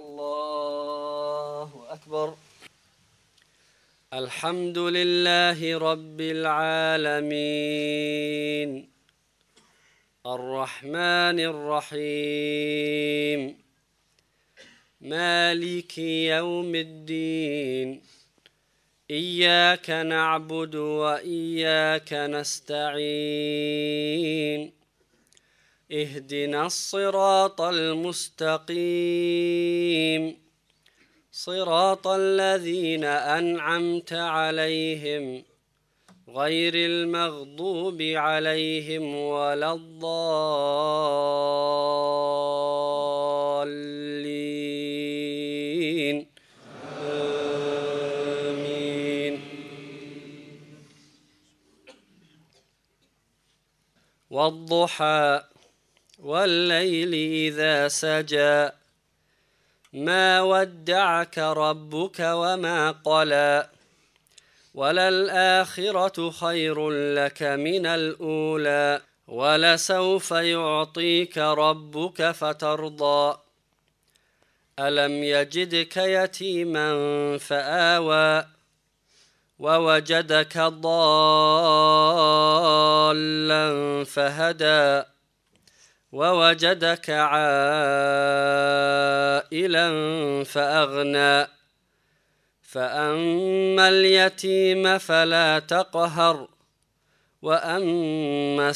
الله أكبر. الحمد لله رب العالمين الرحمن الرحيم مالك يوم الدين إياك نعبد وإياك نستعين اهدنا الصراط المستقيم صراط الذين أنعمت عليهم غير المغضوب عليهم ولا الضالين آمين. والضحى والليل إذا سجى ما ودعك ربك وما قلى وللآخرة خير لك من الأولى ولسوف يعطيك ربك فترضى ألم يجدك يتيما فآوى ووجدك ضالا فهدى ووجدك عائلا فأغنى فأما اليتيم فلا تقهر وأما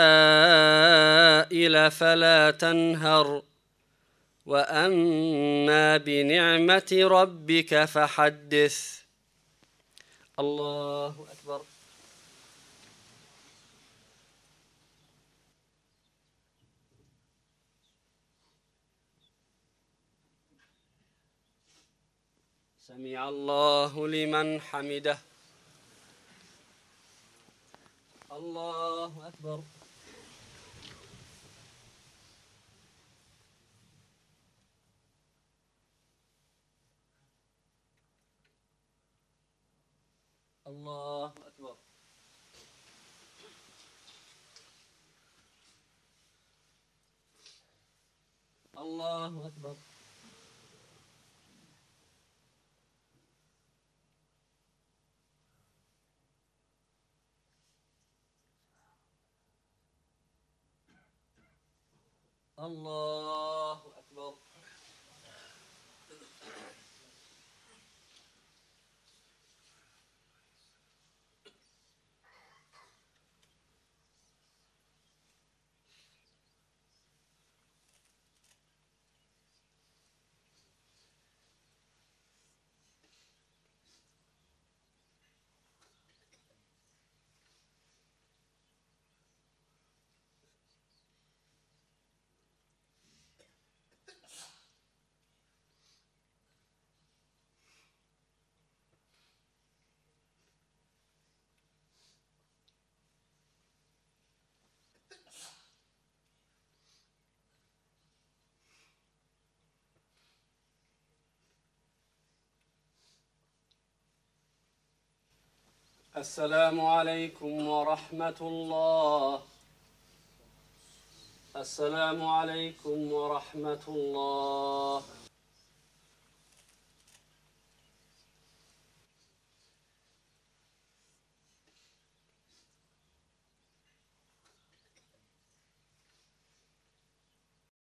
السائل فلا تنهر وأما بنعمة ربك فحدث. الله أكبر. سمع الله لمن حمده. الله أكبر. الله أكبر. الله أكبر. الله أكبر. السلام عليكم ورحمة الله. السلام عليكم ورحمة الله.